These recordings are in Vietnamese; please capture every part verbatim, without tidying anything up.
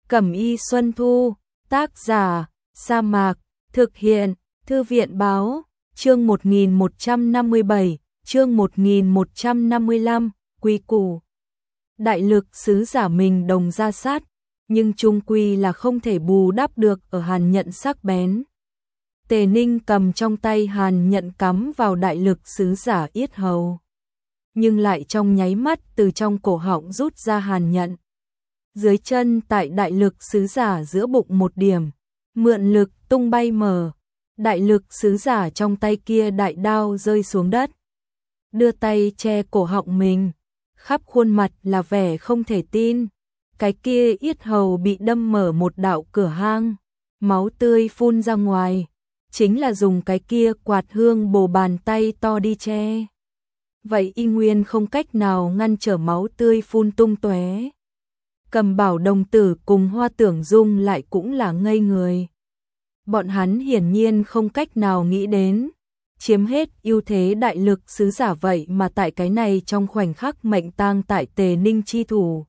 Cẩm y Xuân Thu, tác giả, Sa Mạc, thực hiện, Thư viện báo, chương một nghìn một trăm năm mươi bảy, chương một nghìn một trăm năm mươi lăm, quy củ. Đại lực sứ giả mình đồng ra sát, nhưng chung quy là không thể bù đắp được ở hàn nhận sắc bén. Tề Ninh cầm trong tay hàn nhận cắm vào đại lực sứ giả yết hầu, nhưng lại trong nháy mắt từ trong cổ họng rút ra hàn nhận. Dưới chân tại đại lực sứ giả giữa bụng một điểm, mượn lực tung bay mở, đại lực sứ giả trong tay kia đại đao rơi xuống đất. Đưa tay che cổ họng mình, khắp khuôn mặt là vẻ không thể tin. Cái kia yết hầu bị đâm mở một đạo cửa hang, máu tươi phun ra ngoài, chính là dùng cái kia quạt hương bổ bàn tay to đi che. Vậy y nguyên không cách nào ngăn trở máu tươi phun tung tóe. Cầm Bảo đồng tử cùng Hoa Tưởng Dung lại cũng là ngây người. Bọn hắn hiển nhiên không cách nào nghĩ đến, chiếm hết ưu thế đại lực sứ giả vậy mà tại cái này trong khoảnh khắc mệnh tang tại Tề Ninh chi thủ.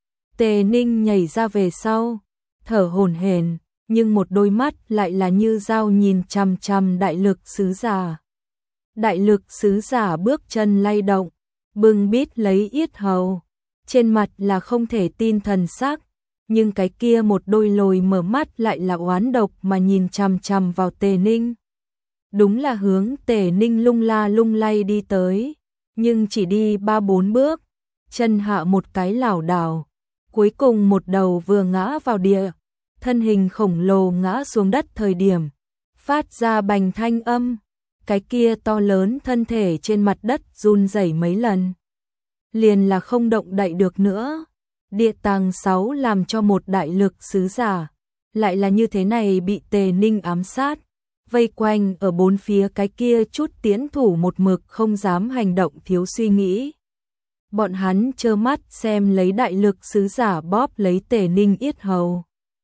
Tề Ninh nhảy ra về sau, thở hổn hển, nhưng một đôi mắt lại là như dao nhìn chằm chằm đại lực sứ giả. Đại lực sứ giả bước chân lay động, bưng bít lấy yết hầu, trên mặt là không thể tin thần sắc, nhưng cái kia một đôi lồi mở mắt lại là oán độc mà nhìn chằm chằm vào Tề Ninh. Đúng là hướng Tề Ninh lung la lung lay đi tới, nhưng chỉ đi ba bốn bước, chân hạ một cái lảo đảo, cuối cùng một đầu vừa ngã vào địa, thân hình khổng lồ ngã xuống đất thời điểm, phát ra bành thanh âm, cái kia to lớn thân thể trên mặt đất run rẩy mấy lần, liền là không động đậy được nữa. Địa tàng sáu làm cho một đại lực sứ giả, lại là như thế này bị Tề Ninh ám sát, vây quanh ở bốn phía cái kia chút tiến thủ một mực không dám hành động thiếu suy nghĩ. Bọn hắn trơ mắt xem lấy đại lực sứ giả bóp lấy Tề Ninh yết hầu.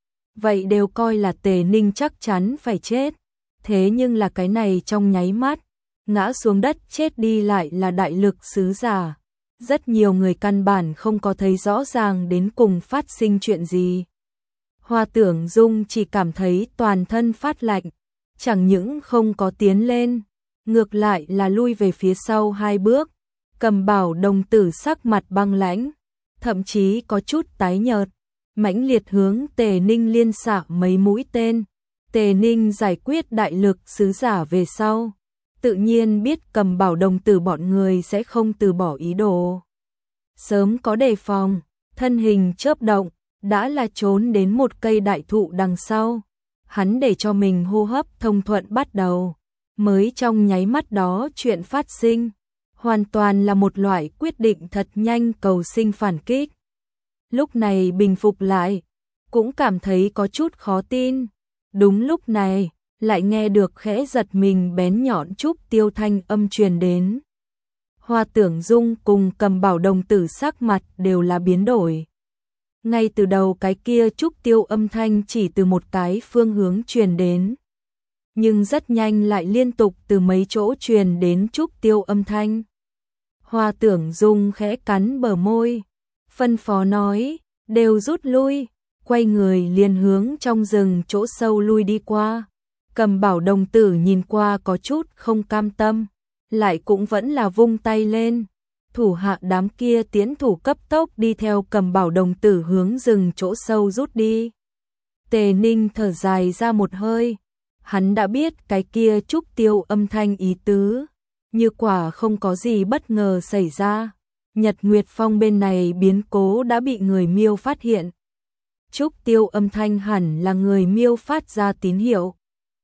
Vậy đều coi là Tề Ninh chắc chắn phải chết, thế nhưng là cái này trong nháy mắt, ngã xuống đất chết đi lại là đại lực sứ giả. Rất nhiều người căn bản không có thấy rõ ràng đến cùng phát sinh chuyện gì. Hoa Tưởng Dung chỉ cảm thấy toàn thân phát lạnh, chẳng những không có tiến lên, ngược lại là lui về phía sau hai bước. Cầm Bảo đồng tử sắc mặt băng lãnh, thậm chí có chút tái nhợt, mãnh liệt hướng Tề Ninh liên xạ mấy mũi tên. Tề Ninh giải quyết đại lực sứ giả về sau, tự nhiên biết Cầm Bảo đồng tử bọn người sẽ không từ bỏ ý đồ. Sớm có đề phòng, thân hình chớp động, đã là trốn đến một cây đại thụ đằng sau. Hắn để cho mình hô hấp thông thuận bắt đầu, mới trong nháy mắt đó chuyện phát sinh, hoàn toàn là một loại quyết định thật nhanh cầu sinh phản kích. Lúc này bình phục lại, cũng cảm thấy có chút khó tin. Đúng lúc này, lại nghe được khẽ giật mình bén nhọn trúc tiêu thanh âm truyền đến. Hoa Tưởng Dung cùng Cầm Bảo đồng tử sắc mặt đều là biến đổi. Ngay từ đầu cái kia trúc tiêu âm thanh chỉ từ một cái phương hướng truyền đến, nhưng rất nhanh lại liên tục từ mấy chỗ truyền đến trúc tiêu âm thanh. Hoa Tưởng Dung khẽ cắn bờ môi, phân phó nói, đều rút lui, quay người liền hướng trong rừng chỗ sâu lui đi qua. Cầm Bảo đồng tử nhìn qua có chút không cam tâm, lại cũng vẫn là vung tay lên. Thủ hạ đám kia tiến thủ cấp tốc đi theo Cầm Bảo đồng tử hướng rừng chỗ sâu rút đi. Tề Ninh thở dài ra một hơi, hắn đã biết cái kia trúc tiêu âm thanh ý tứ, như quả không có gì bất ngờ xảy ra, Nhật Nguyệt Phong bên này biến cố đã bị người Miêu phát hiện. Trúc tiêu âm thanh hẳn là người Miêu phát ra tín hiệu,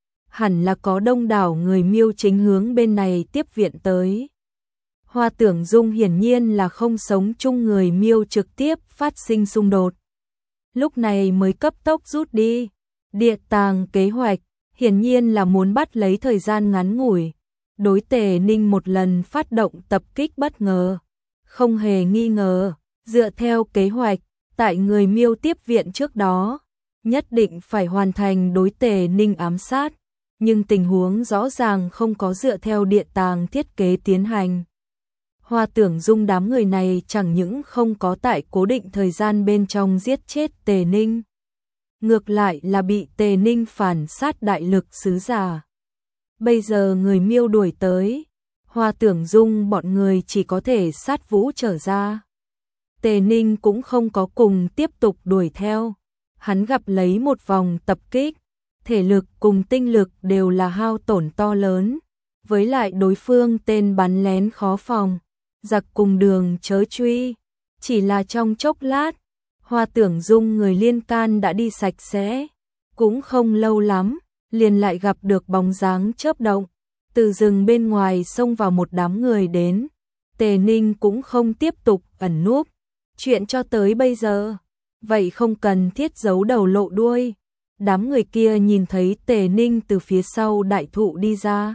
hẳn là có đông đảo người Miêu chính hướng bên này tiếp viện tới. Hoa Tưởng Dung hiển nhiên là không sống chung người Miêu trực tiếp phát sinh xung đột, lúc này mới cấp tốc rút đi. Địa tàng kế hoạch hiển nhiên là muốn bắt lấy thời gian ngắn ngủi, đối Tề Ninh một lần phát động tập kích bất ngờ. Không hề nghi ngờ, dựa theo kế hoạch, tại người Miêu tiếp viện trước đó, nhất định phải hoàn thành đối Tề Ninh ám sát, nhưng tình huống rõ ràng không có dựa theo địa tàng thiết kế tiến hành. Hoa Tưởng Dung đám người này chẳng những không có tại cố định thời gian bên trong giết chết Tề Ninh, ngược lại là bị Tề Ninh phản sát đại lực sứ giả. Bây giờ người Miêu đuổi tới, Hoa Tưởng Dung bọn người chỉ có thể sát vũ trở ra. Tề Ninh cũng không có cùng tiếp tục đuổi theo, hắn gặp lấy một vòng tập kích, thể lực cùng tinh lực đều là hao tổn to lớn, với lại đối phương tên bắn lén khó phòng, giặc cùng đường chớ truy, chỉ là trong chốc lát, Hoa Tưởng Dung người liên can đã đi sạch sẽ, cũng không lâu lắm, liền lại gặp được bóng dáng chớp động, từ rừng bên ngoài xông vào một đám người đến. Tề Ninh cũng không tiếp tục ẩn núp, chuyện cho tới bây giờ, vậy không cần thiết giấu đầu lộ đuôi. Đám người kia nhìn thấy Tề Ninh từ phía sau đại thụ đi ra,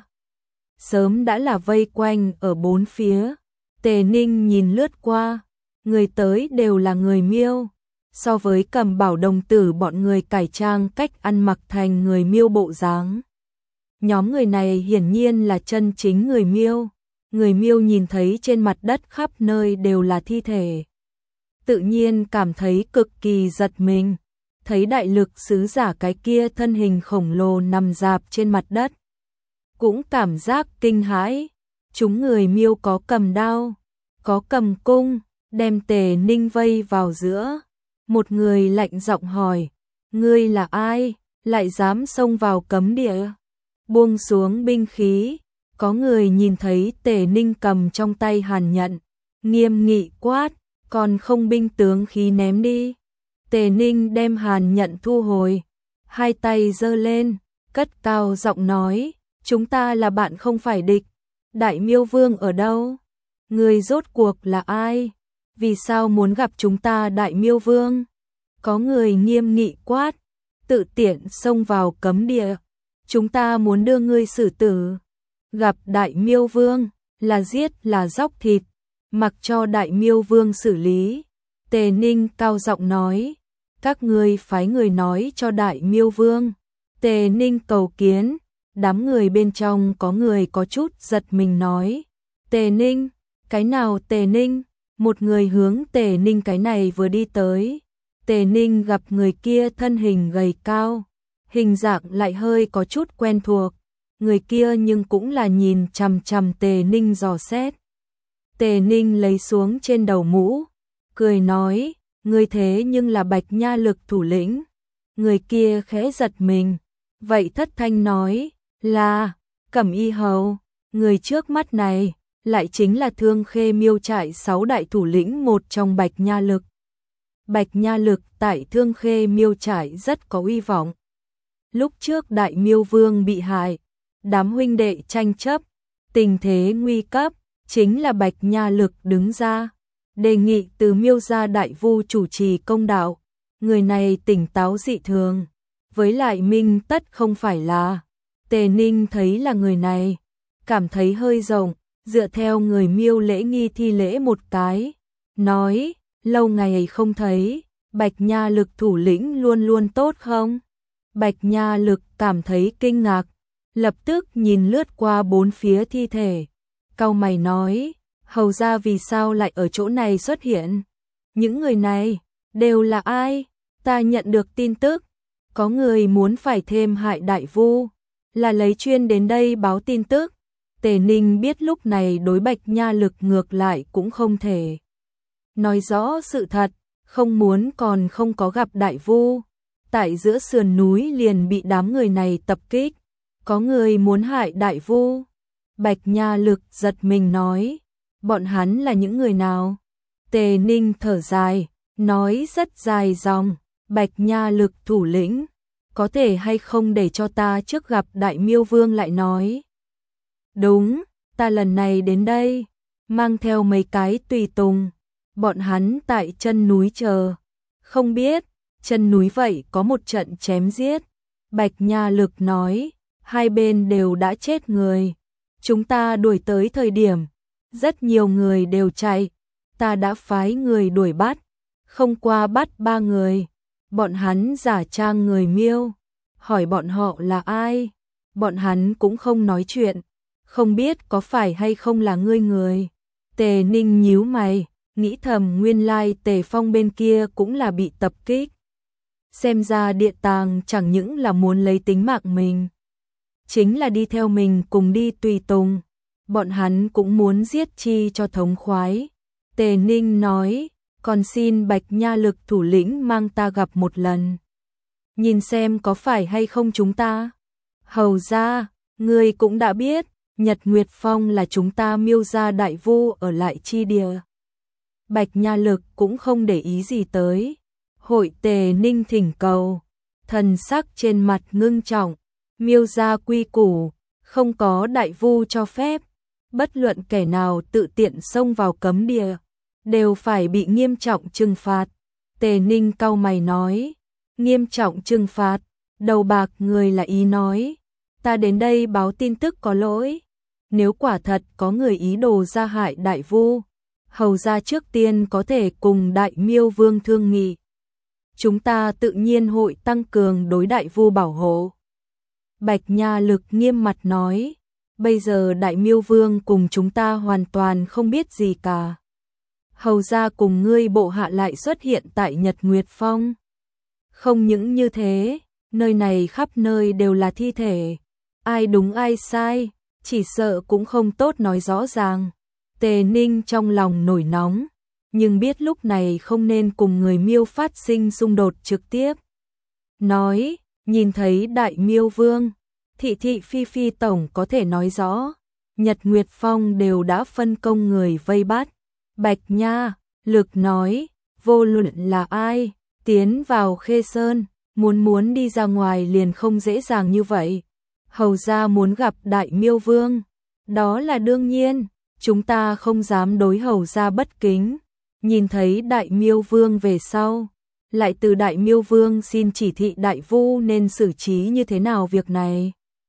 sớm đã là vây quanh ở bốn phía. Tề Ninh nhìn lướt qua, người tới đều là người Miêu, so với Cầm Bảo đồng tử bọn người cải trang cách ăn mặc thành người Miêu bộ dáng. Nhóm người này hiển nhiên là chân chính người Miêu. Người Miêu nhìn thấy trên mặt đất khắp nơi đều là thi thể, tự nhiên cảm thấy cực kỳ giật mình. Thấy đại lực sứ giả cái kia thân hình khổng lồ nằm rạp trên mặt đất, cũng cảm giác kinh hãi. Chúng người Miêu có cầm đao, có cầm cung, đem Tề Ninh vây vào giữa. Một người lạnh giọng hỏi, ngươi là ai, lại dám xông vào cấm địa? Buông xuống binh khí, có người nhìn thấy Tề Ninh cầm trong tay hàn nhận, nghiêm nghị quát, còn không binh tướng khí ném đi. Tề Ninh đem hàn nhận thu hồi, hai tay giơ lên, cất cao giọng nói, chúng ta là bạn không phải địch. Đại Miêu Vương ở đâu? Người rốt cuộc là ai? Vì sao muốn gặp chúng ta Đại Miêu Vương? Có người nghiêm nghị quát, tự tiện xông vào cấm địa, chúng ta muốn đưa ngươi xử tử. Gặp Đại Miêu Vương, là giết là róc thịt, mặc cho Đại Miêu Vương xử lý. Tề Ninh cao giọng nói, các ngươi phái người nói cho Đại Miêu Vương. Tề Ninh cầu kiến. Đám người bên trong có người có chút giật mình nói, Tề Ninh, cái nào Tề Ninh? Một người hướng Tề Ninh cái này vừa đi tới. Tề Ninh gặp người kia thân hình gầy cao, hình dạng lại hơi có chút quen thuộc. Người kia nhưng cũng là nhìn chằm chằm Tề Ninh dò xét. Tề Ninh lấy xuống trên đầu mũ, cười nói, ngươi thế nhưng là Bạch Nha Lực thủ lĩnh. Người kia khẽ giật mình, vậy thất thanh nói, là Cẩm Y Hầu. Người trước mắt này lại chính là Thương Khê Miêu trại sáu đại thủ lĩnh một trong Bạch Nha Lực. Bạch Nha Lực tại Thương Khê Miêu trại rất có uy vọng. Lúc trước Đại Miêu Vương bị hại, đám huynh đệ tranh chấp, tình thế nguy cấp, chính là Bạch Nha Lực đứng ra, đề nghị từ Miêu gia đại vu chủ trì công đạo. Người này tỉnh táo dị thường, với lại minh tất không phải là. Tề Ninh thấy là người này, cảm thấy hơi rộng, dựa theo người Miêu lễ nghi thi lễ một cái, nói, lâu ngày không thấy, Bạch Nha Lực thủ lĩnh luôn luôn tốt không? Bạch Nha Lực cảm thấy kinh ngạc, lập tức nhìn lướt qua bốn phía thi thể, cau mày nói, hầu ra vì sao lại ở chỗ này xuất hiện? Những người này đều là ai? Ta nhận được tin tức, có người muốn phải thêm hại đại vu, là lấy chuyên đến đây báo tin tức. Tề Ninh biết lúc này đối Bạch Nha Lực ngược lại cũng không thể nói rõ sự thật, không muốn còn không có gặp đại vu. Tại giữa sườn núi liền bị đám người này tập kích, có người muốn hại đại vu. Bạch Nha Lực giật mình nói, bọn hắn là những người nào? Tề Ninh thở dài, nói rất dài dòng, Bạch Nha Lực thủ lĩnh, có thể hay không để cho ta trước gặp Đại Miêu Vương lại nói. Đúng, ta lần này đến đây, mang theo mấy cái tùy tùng, bọn hắn tại chân núi chờ, không biết, chân núi vậy có một trận chém giết. Bạch Nha Lực nói, hai bên đều đã chết người, chúng ta đuổi tới thời điểm, rất nhiều người đều chạy, ta đã phái người đuổi bắt, không qua bắt ba người, bọn hắn giả trang người Miêu, hỏi bọn họ là ai, bọn hắn cũng không nói chuyện, không biết có phải hay không là ngươi người. Tề Ninh nhíu mày, nghĩ thầm nguyên lai Tề Phong bên kia cũng là bị tập kích. xem ra địa tàng chẳng những là muốn lấy tính mạng mình, chính là đi theo mình cùng đi tùy tùng, bọn hắn cũng muốn giết chi cho thống khoái. Tề Ninh nói, còn xin Bạch Nha Lực thủ lĩnh mang ta gặp một lần, nhìn xem có phải hay không chúng ta. Hầu ra, ngươi cũng đã biết, Nhật Nguyệt Phong là chúng ta Miêu gia đại vu ở lại chi địa. Bạch Nha Lực cũng không để ý gì tới. Hội Tề Ninh thỉnh cầu, thần sắc trên mặt ngưng trọng, Miêu gia quy củ, không có đại vu cho phép, bất luận kẻ nào tự tiện xông vào cấm địa, đều phải bị nghiêm trọng trừng phạt. Tề Ninh cau mày nói, nghiêm trọng trừng phạt, đầu bạc người là ý nói, ta đến đây báo tin tức có lỗi, nếu quả thật có người ý đồ ra hại đại vu, hầu ra trước tiên có thể cùng đại Miêu Vương thương nghị. Chúng ta tự nhiên hội tăng cường đối đại vu bảo hộ. Bạch Nha Lực nghiêm mặt nói, bây giờ đại Miêu Vương cùng chúng ta hoàn toàn không biết gì cả. Hầu ra cùng ngươi bộ hạ lại xuất hiện tại Nhật Nguyệt Phong. Không những như thế, nơi này khắp nơi đều là thi thể, ai đúng ai sai, chỉ sợ cũng không tốt nói rõ ràng. Tề Ninh trong lòng nổi nóng, nhưng biết lúc này không nên cùng người Miêu phát sinh xung đột trực tiếp. Nói, nhìn thấy đại Miêu Vương, thị thị phi phi tổng có thể nói rõ, Nhật Nguyệt Phong đều đã phân công người vây bắt. Bạch Nha Lực nói, vô luận là ai, tiến vào Khê Sơn, muốn muốn đi ra ngoài liền không dễ dàng như vậy. Hầu ra muốn gặp đại Miêu Vương, đó là đương nhiên, chúng ta không dám đối hầu ra bất kính. Nhìn thấy đại Miêu Vương về sau, lại từ đại Miêu Vương xin chỉ thị đại vu nên xử trí như thế nào việc này.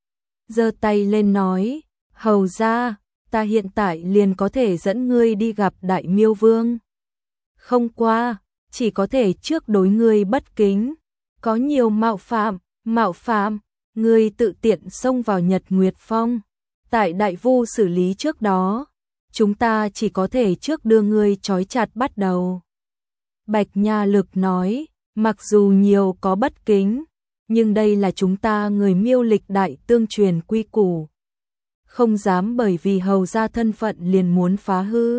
Giơ tay lên nói, hầu ra, ta hiện tại liền có thể dẫn ngươi đi gặp đại Miêu Vương. Không qua, chỉ có thể trước đối ngươi bất kính, có nhiều mạo phạm, mạo phạm, ngươi tự tiện xông vào Nhật Nguyệt Phong. Tại đại vu xử lý trước đó, chúng ta chỉ có thể trước đưa ngươi trói chặt bắt đầu. Bạch Nha Lực nói, mặc dù nhiều có bất kính, nhưng đây là chúng ta người Miêu lịch đại tương truyền quy củ. Không dám bởi vì hầu gia thân phận liền muốn phá hư.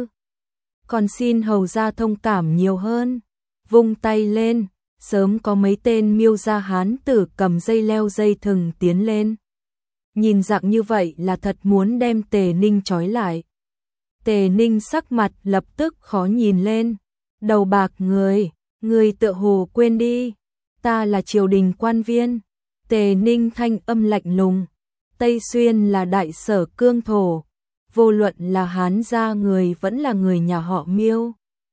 Còn xin hầu gia thông cảm nhiều hơn. Vung tay lên, sớm có mấy tên Miêu gia hán tử cầm dây leo dây thừng tiến lên. Nhìn dạng như vậy là thật muốn đem Tề Ninh trói lại. Tề Ninh sắc mặt lập tức khó nhìn lên. Đầu bạc người, người tựa hồ quên đi, ta là triều đình quan viên. Tề Ninh thanh âm lạnh lùng, Tây Xuyên là đại sở cương thổ, vô luận là hán gia người vẫn là người nhà họ Miêu,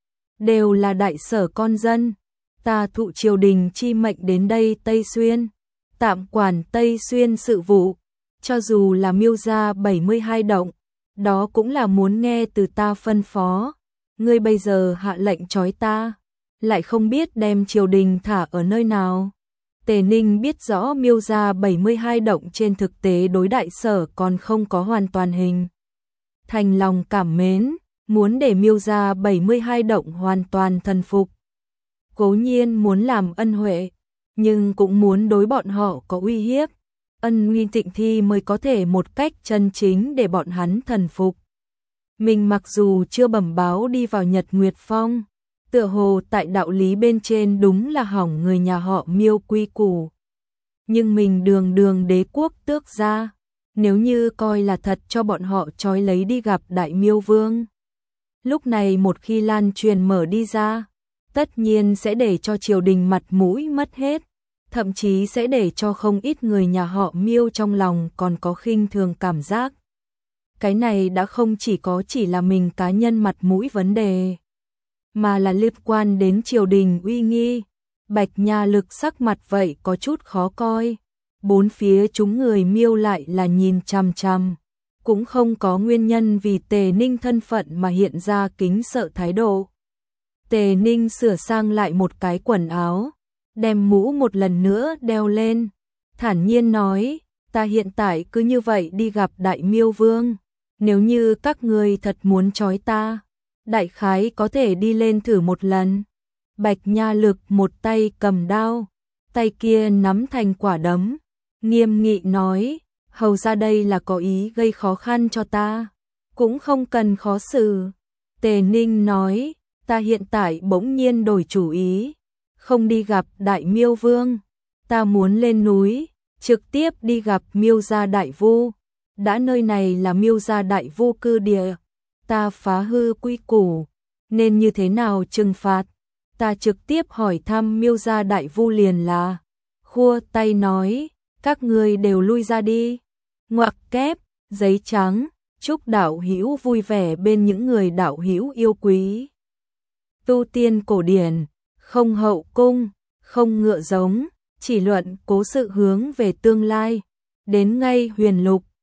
đều là đại sở con dân. Ta thụ triều đình chi mệnh đến đây Tây Xuyên, tạm quản Tây Xuyên sự vụ, cho dù là Miêu gia bảy mươi hai động, đó cũng là muốn nghe từ ta phân phó. Ngươi bây giờ hạ lệnh trói ta, lại không biết đem triều đình thả ở nơi nào. Tề Ninh biết rõ Miêu gia bảy mươi hai động trên thực tế đối đại sở còn không có hoàn toàn hình thành lòng cảm mến, muốn để Miêu gia bảy mươi hai động hoàn toàn thần phục. Cố nhiên muốn làm ân huệ, nhưng cũng muốn đối bọn họ có uy hiếp, ân uy tịnh thi mới có thể một cách chân chính để bọn hắn thần phục. Mình mặc dù chưa bẩm báo đi vào Nhật Nguyệt Phong, tựa hồ tại đạo lý bên trên đúng là hỏng người nhà họ Miêu quy củ. Nhưng mình đường đường đế quốc tước gia, nếu như coi là thật cho bọn họ trói lấy đi gặp đại Miêu Vương. Lúc này một khi lan truyền mở đi ra, tất nhiên sẽ để cho triều đình mặt mũi mất hết, thậm chí sẽ để cho không ít người nhà họ Miêu trong lòng còn có khinh thường cảm giác. Cái này đã không chỉ có chỉ là mình cá nhân mặt mũi vấn đề, mà là liên quan đến triều đình uy nghi. Bạch Nha Lực sắc mặt vậy có chút khó coi, bốn phía chúng người Miêu lại là nhìn chằm chằm, cũng không có nguyên nhân vì Tề Ninh thân phận mà hiện ra kính sợ thái độ. Tề Ninh sửa sang lại một cái quần áo, đem mũ một lần nữa đeo lên, thản nhiên nói, ta hiện tại cứ như vậy đi gặp đại Miêu Vương, nếu như các ngươi thật muốn trói ta, đại khái có thể đi lên thử một lần. Bạch Nha Lực một tay cầm đao, tay kia nắm thành quả đấm, nghiêm nghị nói, hầu ra đây là có ý gây khó khăn cho ta, cũng không cần khó xử. Tề Ninh nói, ta hiện tại bỗng nhiên đổi chủ ý, không đi gặp Đại Miêu Vương, ta muốn lên núi, trực tiếp đi gặp Miêu gia đại vu. Đã nơi này là Miêu gia đại vu cư địa, ta phá hư quy củ, nên như thế nào trừng phạt? Ta trực tiếp hỏi thăm Miêu gia đại vu liền là, khua tay nói, các ngươi đều lui ra đi. Ngoặc kép, giấy trắng, chúc đạo hữu vui vẻ bên những người đạo hữu yêu quý. Tu tiên cổ điển, không hậu cung, không ngựa giống, chỉ luận cố sự hướng về tương lai. Đến ngay huyền lục,